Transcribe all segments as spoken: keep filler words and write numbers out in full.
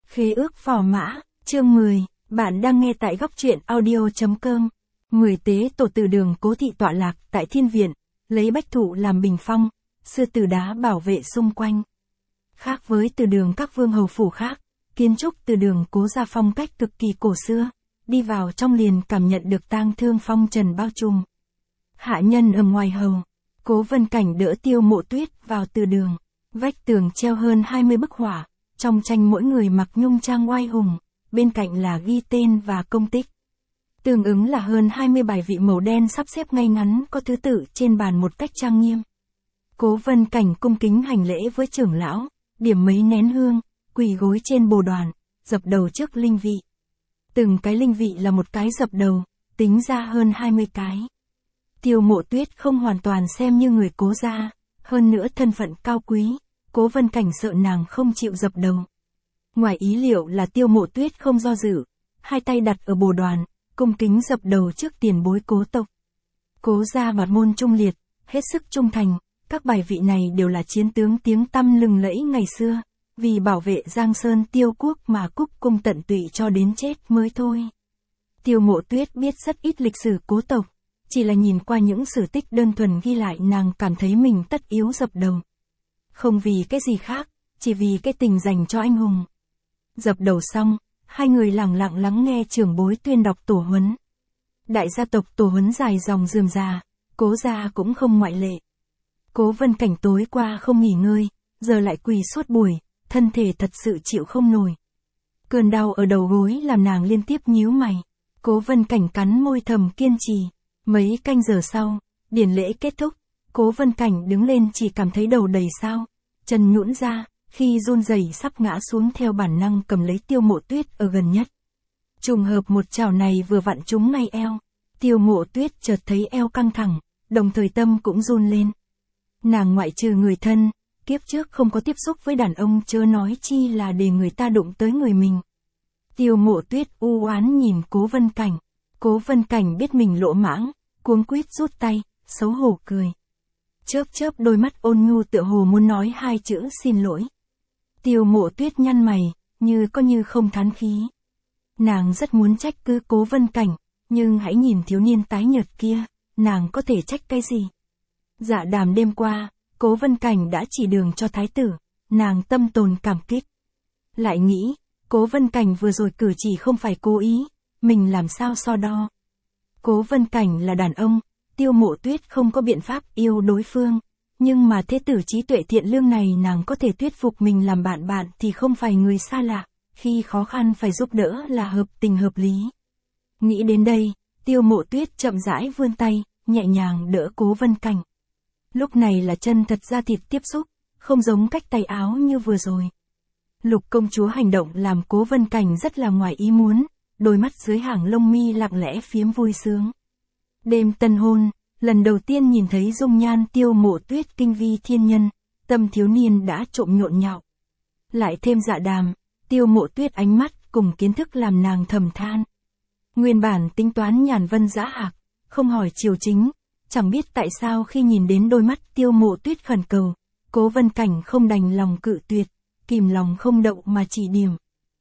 Khế ước phò mã, chương mười, bạn đang nghe tại góc truyện audio.com. mười tế tổ từ đường Cố Thị tọa lạc tại Thiên Viện, lấy bách thụ làm bình phong, xưa từ đá bảo vệ xung quanh. Khác với từ đường các vương hầu phủ khác, kiến trúc từ đường Cố gia phong cách cực kỳ cổ xưa, đi vào trong liền cảm nhận được tang thương phong trần bao trùm. Hạ nhân ở ngoài hầu, Cố Vân Cảnh đỡ Tiêu Mộ Tuyết vào từ đường, vách tường treo hơn hai mươi bức họa. Trong tranh mỗi người mặc nhung trang oai hùng, bên cạnh là ghi tên và công tích. Tương ứng là hơn hai mươi bài vị màu đen sắp xếp ngay ngắn có thứ tự trên bàn một cách trang nghiêm. Cố Vân Cảnh cung kính hành lễ với trưởng lão, điểm mấy nén hương, quỳ gối trên bồ đoàn, dập đầu trước linh vị. Từng cái linh vị là một cái dập đầu, tính ra hơn hai mươi cái. Tiêu Mộ Tuyết không hoàn toàn xem như người Cố gia, hơn nữa thân phận cao quý. Cố Vân Cảnh sợ nàng không chịu dập đầu. Ngoài ý liệu là Tiêu Mộ Tuyết không do dự, hai tay đặt ở bồ đoàn, cung kính dập đầu trước tiền bối Cố tộc. Cố gia mặt môn trung liệt, hết sức trung thành, các bài vị này đều là chiến tướng tiếng tăm lừng lẫy ngày xưa, vì bảo vệ Giang Sơn Tiêu quốc mà cúc cung tận tụy cho đến chết mới thôi. Tiêu Mộ Tuyết biết rất ít lịch sử Cố tộc, chỉ là nhìn qua những sử tích đơn thuần ghi lại nàng cảm thấy mình tất yếu dập đầu. Không vì cái gì khác, chỉ vì cái tình dành cho anh hùng. Dập đầu xong, hai người lặng lặng lắng nghe trưởng bối tuyên đọc tổ huấn. Đại gia tộc tổ huấn dài dòng rườm rà, Cố gia cũng không ngoại lệ. Cố Vân Cảnh tối qua không nghỉ ngơi, giờ lại quỳ suốt buổi, thân thể thật sự chịu không nổi. Cơn đau ở đầu gối làm nàng liên tiếp nhíu mày. Cố Vân Cảnh cắn môi thầm kiên trì. Mấy canh giờ sau, điển lễ kết thúc. Cố Vân Cảnh đứng lên chỉ cảm thấy đầu đầy sao, chân nhũn ra, khi run rẩy sắp ngã xuống theo bản năng cầm lấy Tiêu Mộ Tuyết ở gần nhất. Trùng hợp một chảo này vừa vặn trúng ngay eo, Tiêu Mộ Tuyết chợt thấy eo căng thẳng, đồng thời tâm cũng run lên. Nàng ngoại trừ người thân, kiếp trước không có tiếp xúc với đàn ông chớ nói chi là để người ta đụng tới người mình. Tiêu Mộ Tuyết u oán nhìn Cố Vân Cảnh, Cố Vân Cảnh biết mình lỗ mãng, cuống quýt rút tay, xấu hổ cười. Chớp chớp đôi mắt ôn nhu tựa hồ muốn nói hai chữ xin lỗi. Tiêu Mộ Tuyết nhăn mày, như có như không thán khí. Nàng rất muốn trách cứ Cố Vân Cảnh, nhưng hãy nhìn thiếu niên tái nhợt kia, nàng có thể trách cái gì? Dạ đàm đêm qua, Cố Vân Cảnh đã chỉ đường cho thái tử, nàng tâm tồn cảm kích. Lại nghĩ, Cố Vân Cảnh vừa rồi cử chỉ không phải cố ý, mình làm sao so đo. Cố Vân Cảnh là đàn ông. Tiêu Mộ Tuyết không có biện pháp yêu đối phương, nhưng mà thế tử trí tuệ thiện lương này nàng có thể thuyết phục mình làm bạn bạn thì không phải người xa lạ, khi khó khăn phải giúp đỡ là hợp tình hợp lý. Nghĩ đến đây, Tiêu Mộ Tuyết chậm rãi vươn tay, nhẹ nhàng đỡ Cố Vân Cảnh. Lúc này là chân thật da thịt tiếp xúc, không giống cách tay áo như vừa rồi. Lục công chúa hành động làm Cố Vân Cảnh rất là ngoài ý muốn, đôi mắt dưới hàng lông mi lặng lẽ phiếm vui sướng. Đêm tân hôn, lần đầu tiên nhìn thấy dung nhan Tiêu Mộ Tuyết kinh vi thiên nhân, tâm thiếu niên đã trộm nhộn nhạo. Lại thêm dạ đàm, Tiêu Mộ Tuyết ánh mắt cùng kiến thức làm nàng thầm than. Nguyên bản tính toán nhàn vân dã hạc, không hỏi chiều chính, chẳng biết tại sao khi nhìn đến đôi mắt Tiêu Mộ Tuyết khẩn cầu, Cố Vân Cảnh không đành lòng cự tuyệt, kìm lòng không đậu mà chỉ điểm.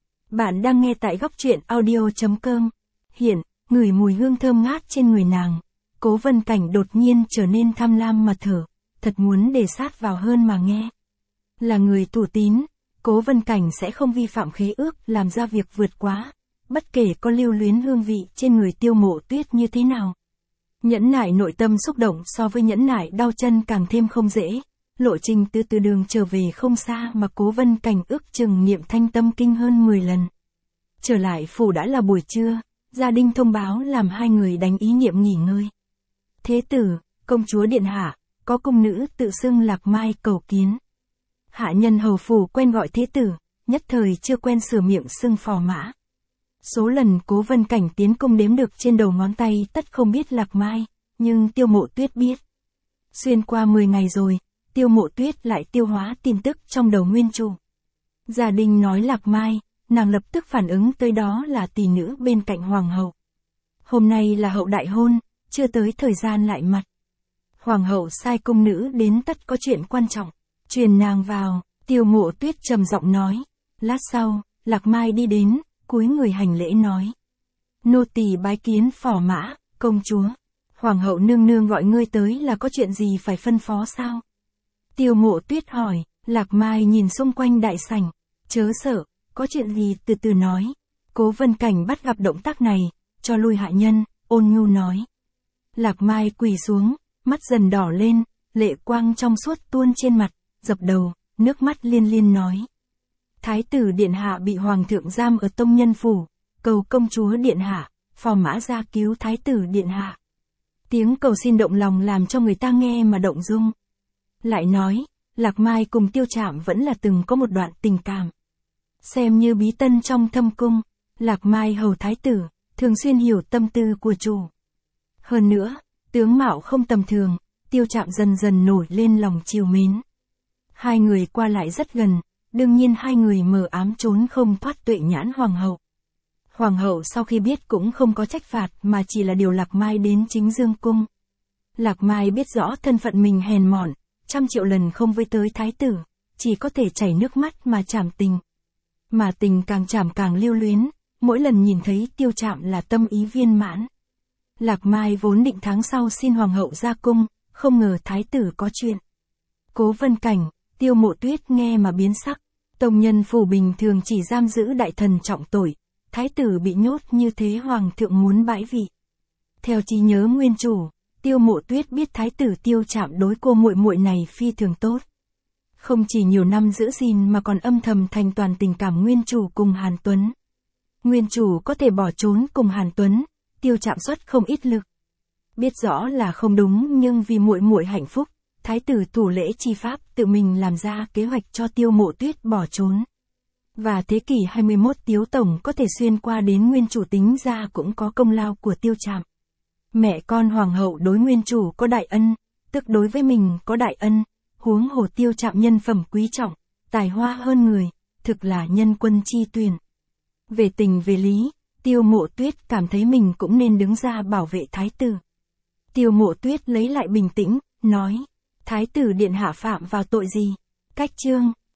Bạn đang nghe tại góc truyện audio.com. Hiện, ngửi mùi hương thơm ngát trên người nàng, Cố Vân Cảnh đột nhiên trở nên tham lam mà thở, thật muốn để sát vào hơn mà nghe. Là người thủ tín, Cố Vân Cảnh sẽ không vi phạm khế ước làm ra việc vượt quá, bất kể có lưu luyến hương vị trên người Tiêu Mộ Tuyết như thế nào. Nhẫn nại nội tâm xúc động so với nhẫn nại đau chân càng thêm không dễ, lộ trình từ từ đường trở về không xa mà Cố Vân Cảnh ước chừng niệm thanh tâm kinh hơn mười lần. Trở lại phủ đã là buổi trưa. Gia đình thông báo làm hai người đánh ý niệm nghỉ ngơi. Thế tử, công chúa điện hạ, có cung nữ tự xưng Lạc Mai cầu kiến. Hạ nhân hầu phủ quen gọi thế tử, nhất thời chưa quen sửa miệng xưng phò mã. Số lần Cố Vân Cảnh tiến cung đếm được trên đầu ngón tay tất không biết Lạc Mai, nhưng Tiêu Mộ Tuyết biết. Xuyên qua mười ngày rồi, Tiêu Mộ Tuyết lại tiêu hóa tin tức trong đầu nguyên chủ. Gia đình nói Lạc Mai. Nàng lập tức phản ứng tới đó là tỷ nữ bên cạnh hoàng hậu. Hôm nay là hậu đại hôn, chưa tới thời gian lại mặt. Hoàng hậu sai cung nữ đến tất có chuyện quan trọng, truyền nàng vào, Tiêu Mộ Tuyết trầm giọng nói. Lát sau, Lạc Mai đi đến, cúi người hành lễ nói. Nô tỳ bái kiến phò mã, công chúa. Hoàng hậu nương nương gọi ngươi tới là có chuyện gì phải phân phó sao? Tiêu Mộ Tuyết hỏi. Lạc Mai nhìn xung quanh đại sảnh. Chớ sợ, có chuyện gì từ từ nói. Cố Vân Cảnh bắt gặp động tác này, cho lui hạ nhân, ôn nhu nói. Lạc Mai quỳ xuống, mắt dần đỏ lên, lệ quang trong suốt tuôn trên mặt, dập đầu, nước mắt liên liên nói. Thái tử điện hạ bị hoàng thượng giam ở Tông Nhân phủ, cầu công chúa điện hạ, phò mã ra cứu thái tử điện hạ. Tiếng cầu xin động lòng làm cho người ta nghe mà động dung. Lại nói, Lạc Mai cùng Tiêu Trạm vẫn là từng có một đoạn tình cảm. Xem như bí tân trong thâm cung, Lạc Mai hầu thái tử, thường xuyên hiểu tâm tư của chủ. Hơn nữa, tướng mạo không tầm thường, Tiêu Trạm dần dần nổi lên lòng chiều mến. Hai người qua lại rất gần, đương nhiên hai người mờ ám trốn không thoát tuệ nhãn hoàng hậu. Hoàng hậu sau khi biết cũng không có trách phạt mà chỉ là điều Lạc Mai đến chính dương cung. Lạc Mai biết rõ thân phận mình hèn mọn, trăm triệu lần không với tới thái tử, chỉ có thể chảy nước mắt mà trảm tình. Mà tình càng trảm càng lưu luyến, mỗi lần nhìn thấy Tiêu Trạm là tâm ý viên mãn. Lạc Mai vốn định tháng sau xin hoàng hậu ra cung, không ngờ thái tử có chuyện. Cố Vân Cảnh, Tiêu Mộ Tuyết nghe mà biến sắc. Tông Nhân phủ bình thường chỉ giam giữ đại thần trọng tội, thái tử bị nhốt như thế hoàng thượng muốn bãi vị. Theo trí nhớ nguyên chủ, Tiêu Mộ Tuyết biết thái tử Tiêu Trạm đối cô muội muội này phi thường tốt. Không chỉ nhiều năm giữ gìn mà còn âm thầm thành toàn tình cảm nguyên chủ cùng Hàn Tuấn. Nguyên chủ có thể bỏ trốn cùng Hàn Tuấn, Tiêu Trạm xuất không ít lực. Biết rõ là không đúng nhưng vì muội muội hạnh phúc, thái tử thủ lễ chi pháp tự mình làm ra kế hoạch cho Tiêu Mộ Tuyết bỏ trốn. Và thế kỷ hai mươi mốt Tiếu Tổng có thể xuyên qua đến nguyên chủ tính ra cũng có công lao của Tiêu Trạm. Mẹ con hoàng hậu đối nguyên chủ có đại ân, tức đối với mình có đại ân, huống hồ Tiêu Trạm nhân phẩm quý trọng, tài hoa hơn người, thực là nhân quân chi tuyển. Về tình về lý, Tiêu Mộ Tuyết cảm thấy mình cũng nên đứng ra bảo vệ thái tử. Tiêu Mộ Tuyết lấy lại bình tĩnh, nói, thái tử điện hạ phạm vào tội gì? Cách chương